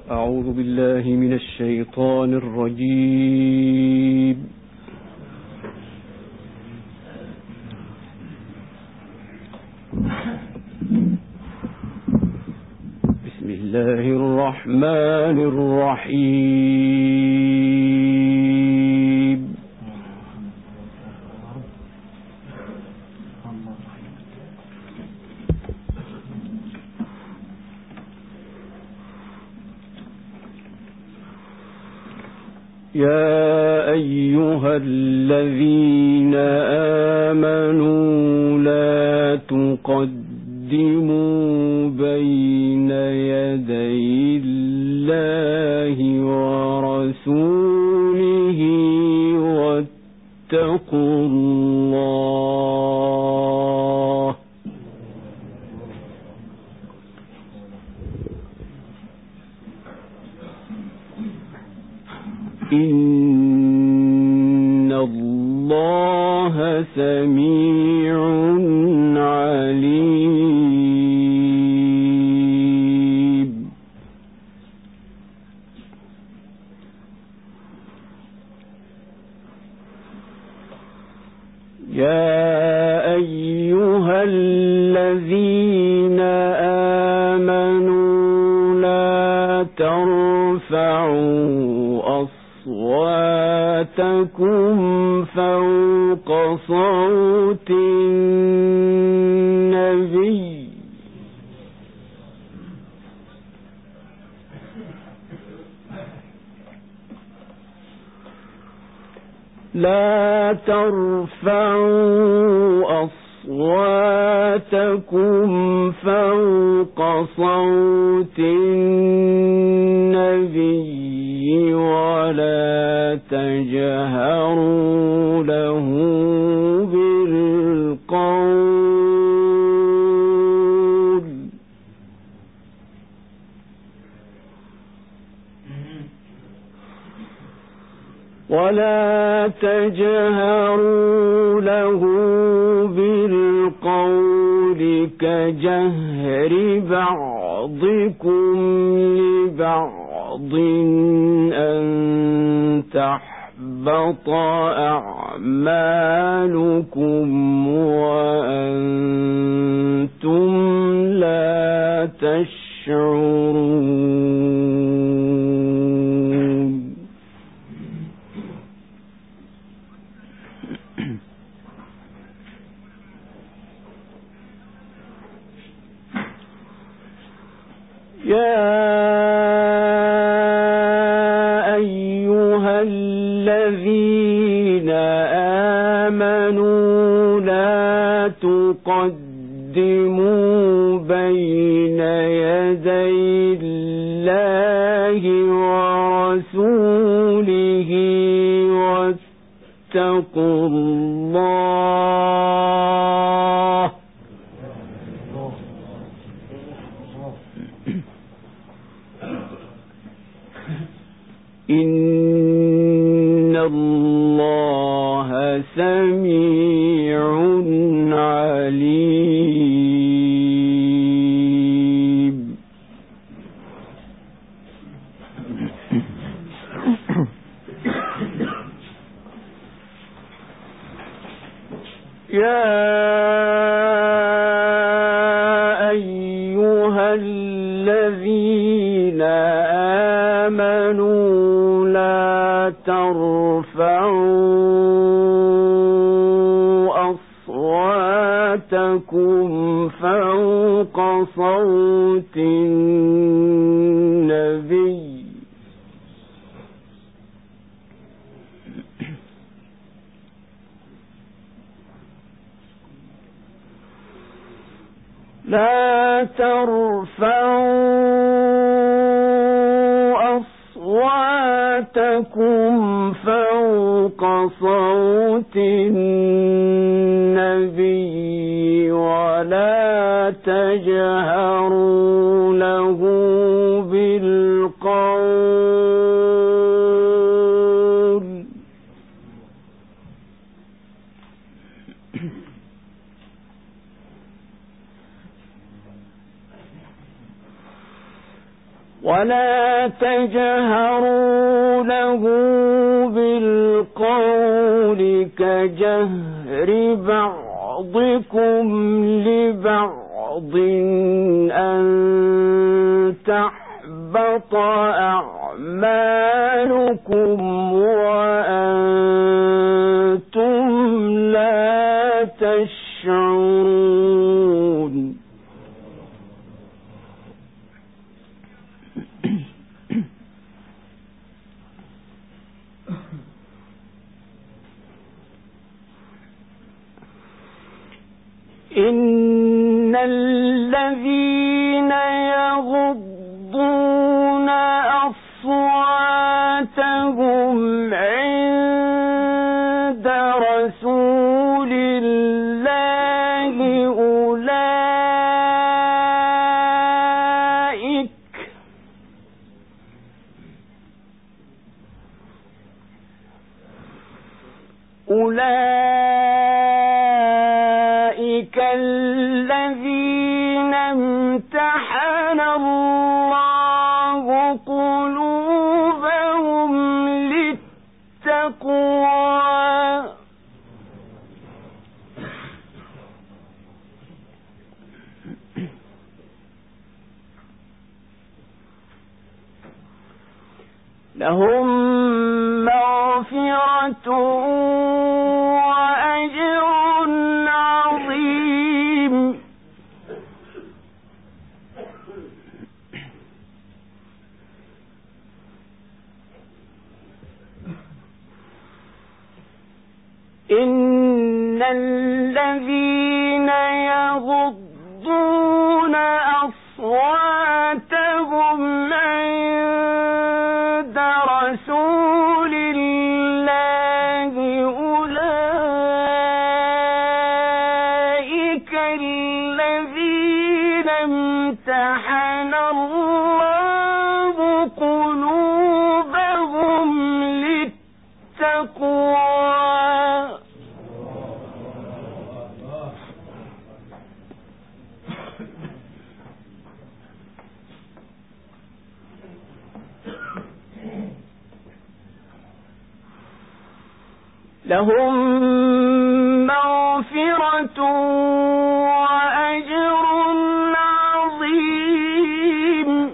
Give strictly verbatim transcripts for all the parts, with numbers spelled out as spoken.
أعوذ بالله من الشيطان الرجيم. بسم الله الرحمن الرحيم. يا أيها الذين آمنوا لا تقدموا بين يدي الله ورسوله واتقوا الله إن الله سميع عليم. يا أيها الذين آمنوا لا ترفعوا أصواتكم فوق صوت النبي لا ترفعوا أصواتكم فوق صوت النبي ولا تجهروا له بالقول ولا تجهروا له بالقول كجهر بعضكم لبعض أن تحبط أعمالكم وأنتم لا تشعرون. يا أيها الذين آمنوا لا تقدموا بين يدي الله ورسوله واتقوا الله إن الله سميع عليم. يا أيها الذين آمنوا لا ترفعوا أصواتكم فوق صوت النبي لا ترفعوا أصواتكم فوق صوت النبي ولا تجهروا له بالقول ولا تجهروا له بالقول كجهر بعضكم لبعض أن تحبط أعمالكم وأنتم لا تشعرون. إن الذين يغضون أصواتهم عند رسول الله أولئك أولئك الذين امتحن الله قلوبهم للتقوى لهم مغفرة وأجر عظيم. إن الذين يغضون أصواتهم عند رسول الله أولئك الذين امتحن الله قلوبهم للتقوى لهم مغفرة وأجر عظيم.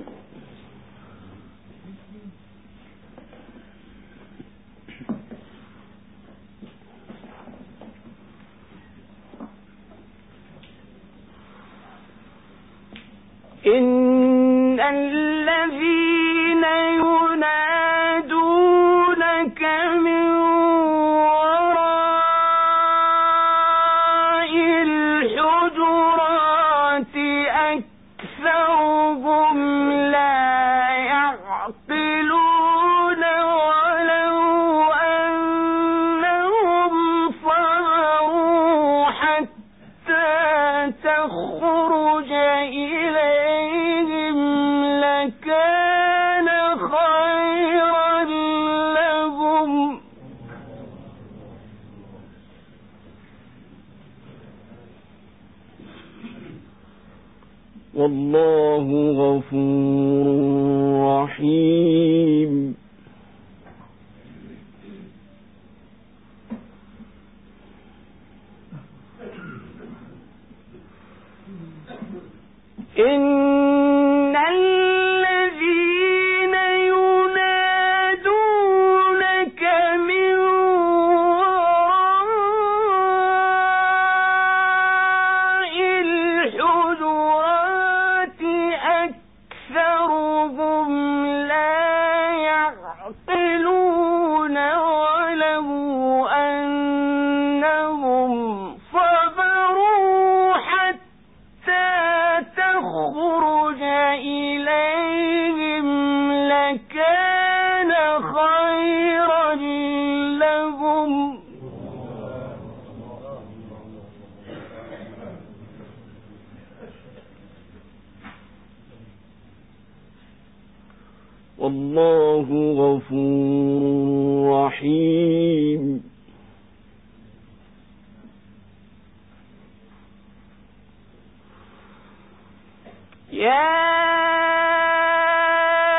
إن الذين ينادونك من وراء الحجرات أكثرهم لا يعقلون ولو أنهم صبروا حتى تخرج إليهم لكان خيرا لهم. والله غفور رحيم. إن الذين ينادونك من وراء الحجرات أكثرهم لا يعقلون ولو أنهم صبروا حتى تخرج إليهم لكان خيرا لهم. والله غفور رحيم. يا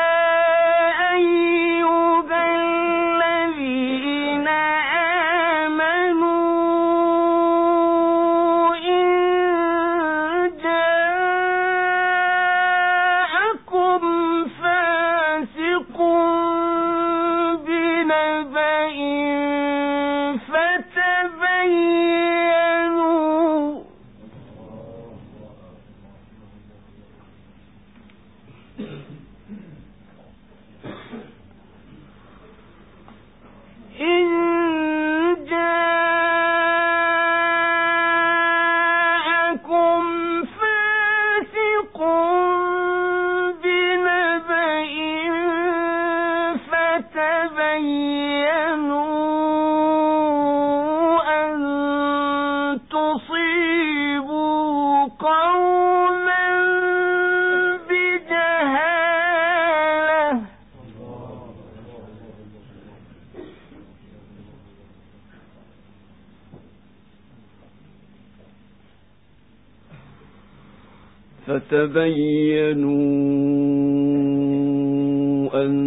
فتبينوا أن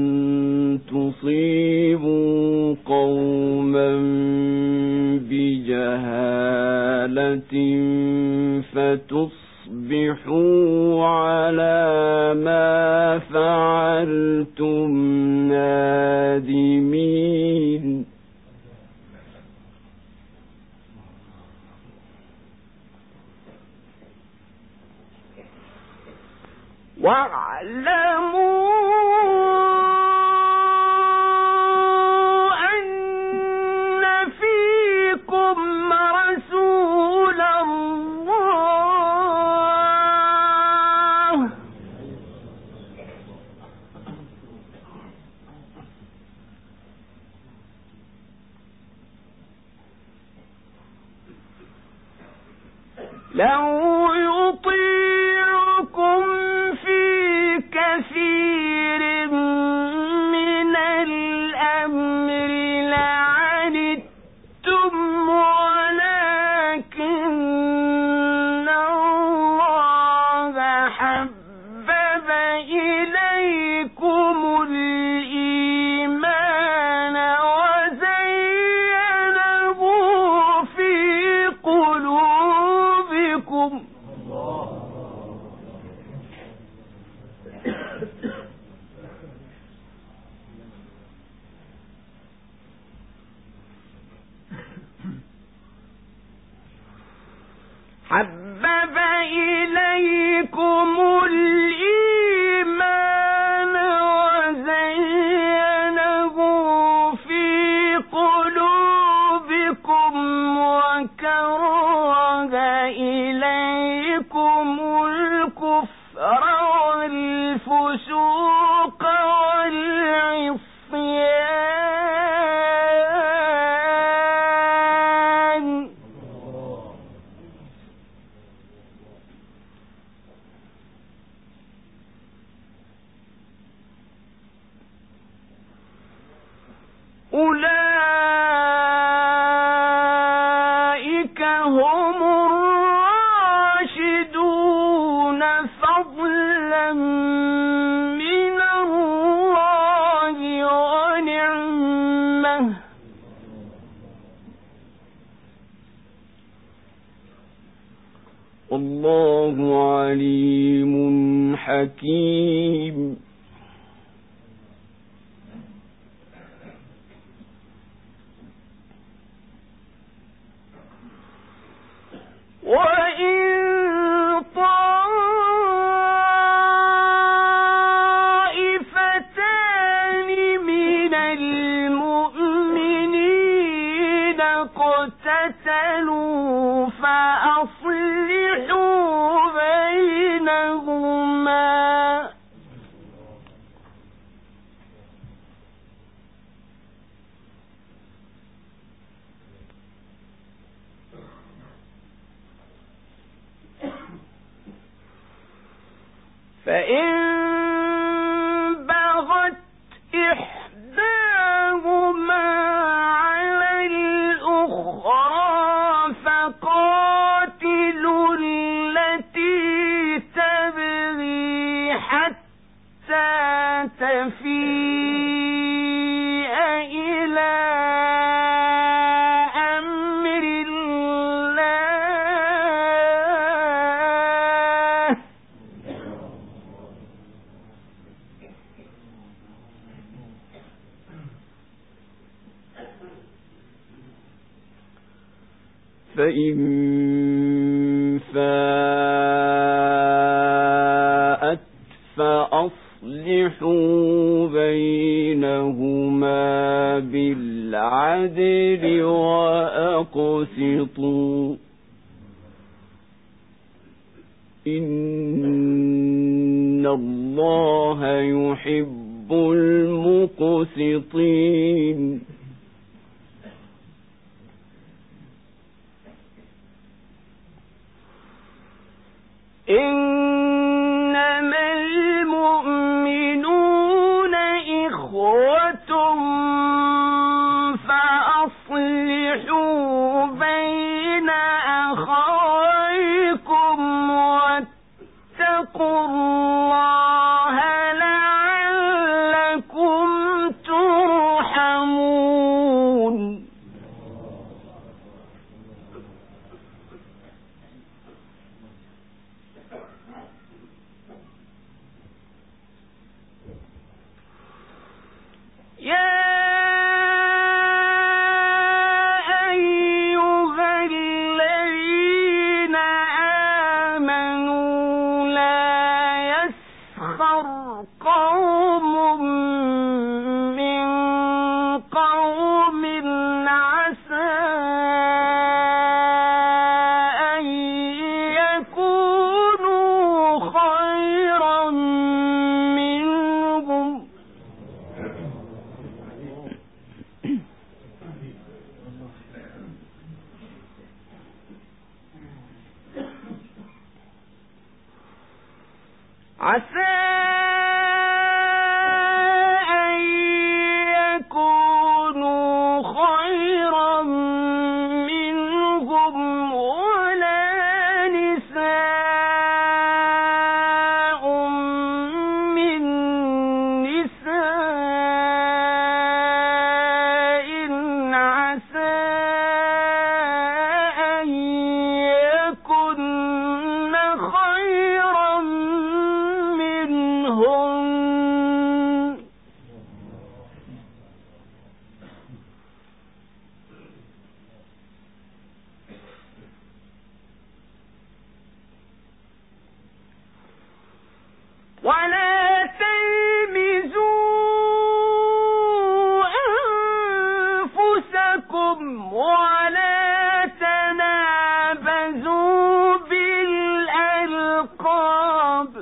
تصيبوا قوما بجهالة فتصبحوا على ما فعلتم نادمين. واعلموا أن فيكم رسول الله لو يطيعكم كثير من الأمر لعنتم ولكن الله حبب إليكم الإيمان وزينه في قلوبكم حبب إليكم الإيمان وزينه في قلوبكم وكره إليكم الكفر والفسوق والعصيان أولئك هم الراشدون فضلا من الله ونعمه والله عليم حكيم. وإن طائفتان من المؤمنين اقتتلوا فأصلحوا بينهما فإن بغت إحداهما على الأخرى فقاتلوا التي تبغي حتى تفيء إلى أمر الله فإن فاءت فأصلحوا بينهما بالعدل وأقسطوا إن الله يحب المقسطين. إنما المؤمنون إخوة فأصلحوا بين أخويكم واتقوا عسى أن يكونوا خيرا منهم ولا نساء من نساء عسى أن يكن خيرا منهم ولا تلمزوا أنفسكم ولا تنابزوا بالألقاب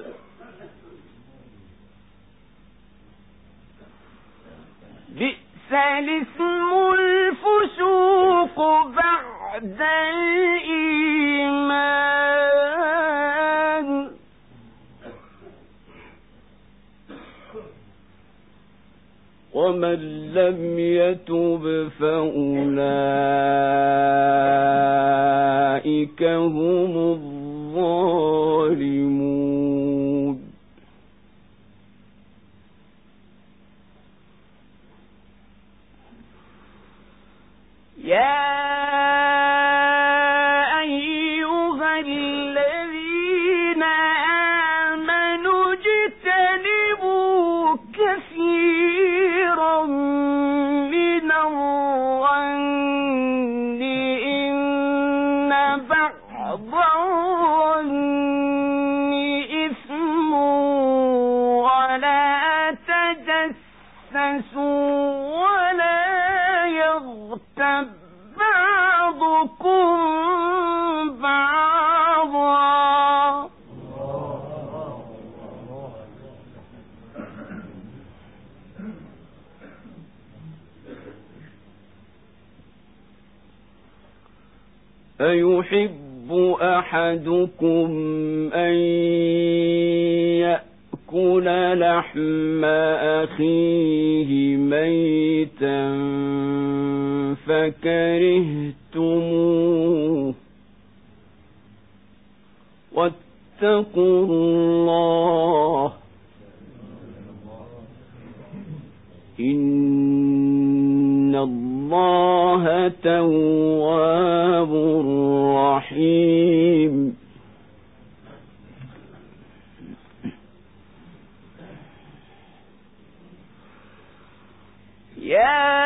بئس الاسم الفسوق بعد الإيمان ومن لم يتب فأولئك هم الظالمون يا أيها الذين آمنوا اجتنبوا كثيرا من الظن إن بعض الظن إثم ولا تجسسوا ولا يغتب بعضكم بعضا أيحب أحدكم أن يأكل لحم أخيه ميتا فكرهتموه واتقوا الله إن الله تواب رحيم يا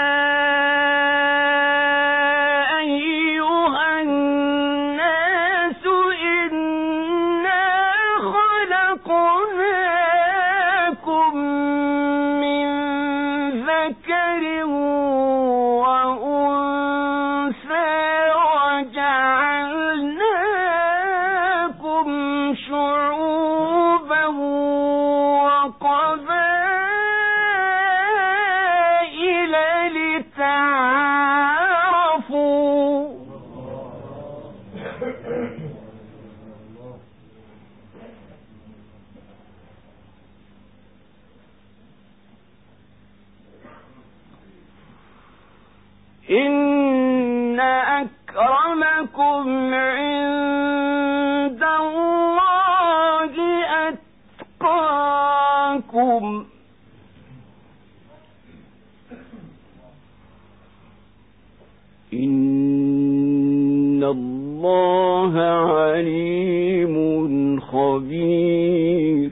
أيها الناس إنا خلقناكم من ذكر وأنثى وجعلناكم شعوبا وقبائل لتعارفوا إن أكرمكم عند الله أتقاكم إن الله عليم خبير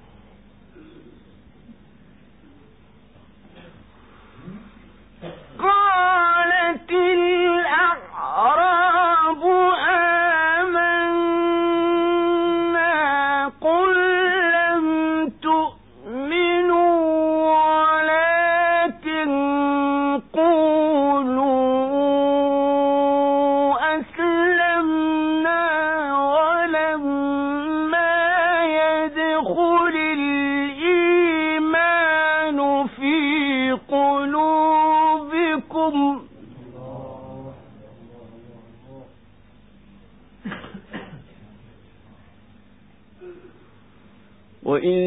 قالت الأعراب آمنا قل لم تؤمنوا ولكن قولوا وإن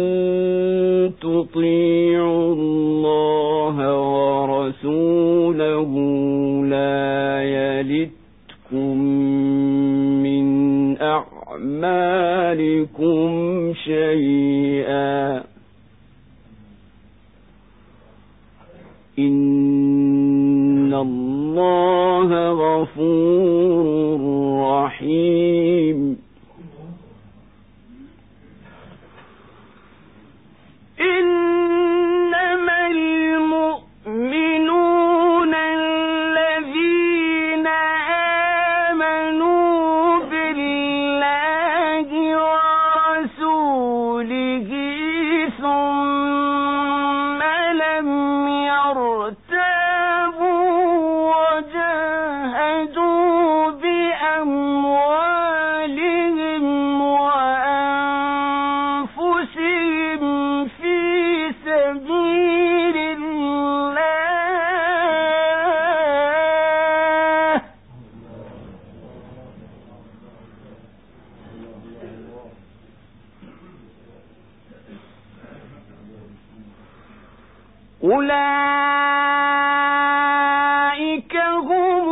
تطيعوا الله ورسوله لا يلتكم من أعمالكم شيئا إن الله غفور رحيم إنما المؤمنون الذين آمنوا بالله ورسوله ثم لم يرتابوا وجاهدوا بأموالهم وأنفسهم في سبيل الله أولئك هم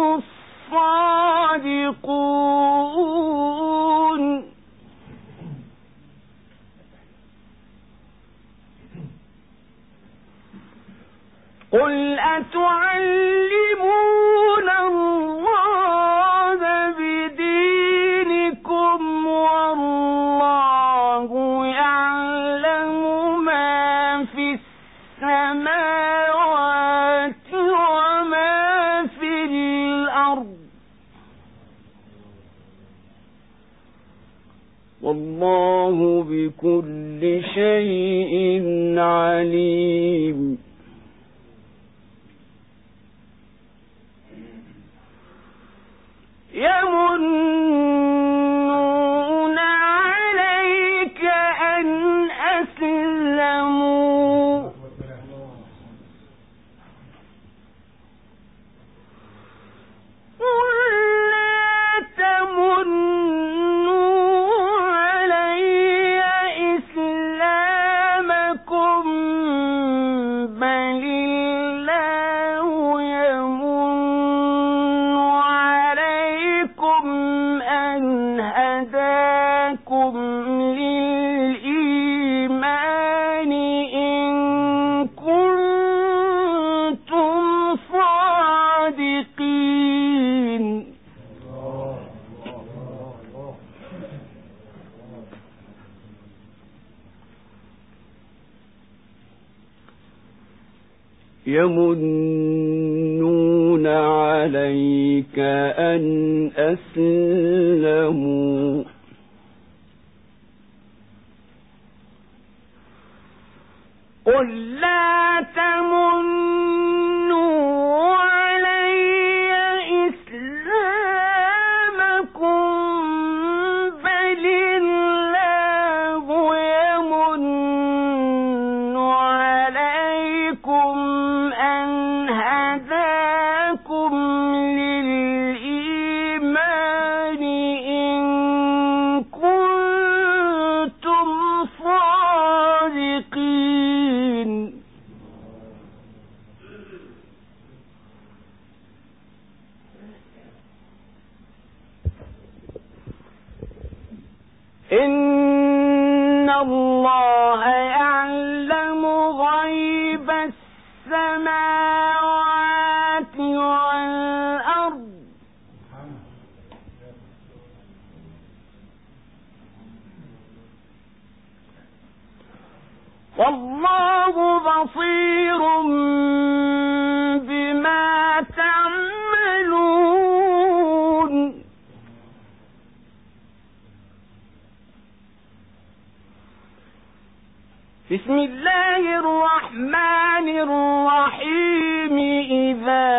الصادقون قل أتعلمون الله بدينكم والله يعلم ما في السماوات وما في الأرض والله بكل شيء عليم يمنون عليك أن أسلموا قل لا تمنوا علي إسلامكم بل الله يمن عليكم أن هداكم للإيمان إن كنتم صادقين يمنون عليك أن أسلموا قل لا تمنوا علي إسلامكم بل الله يمن عليكم أن هداكم للإيمان إن كنتم صادقين إن الله يعلم غيب السماوات والأرض والله بصير بما تعملون بسم الله الرحمن الرحيم إذا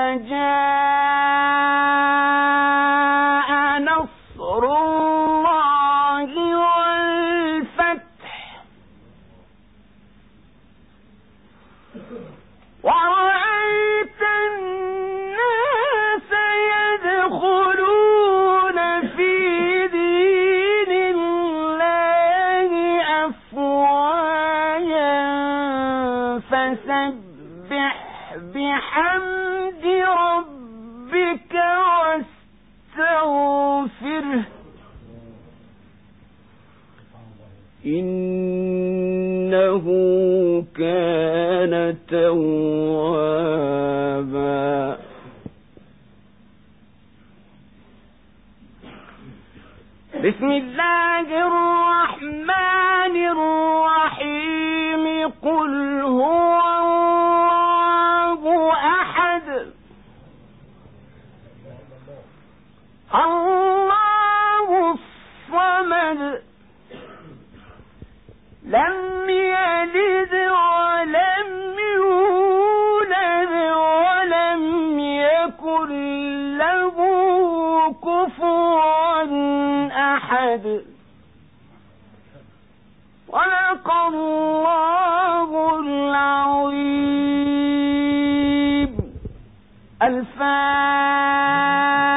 جاء نصر الله والفتح ورأيت الناس يدخلون في دين الله أفواجا بسم الله الرحمن الرحيم قل هو الله أحد الله الصمد لم يلد ولم يولد ولم يكن له كفوا أحد صدق الله العظيم. الفاتحة.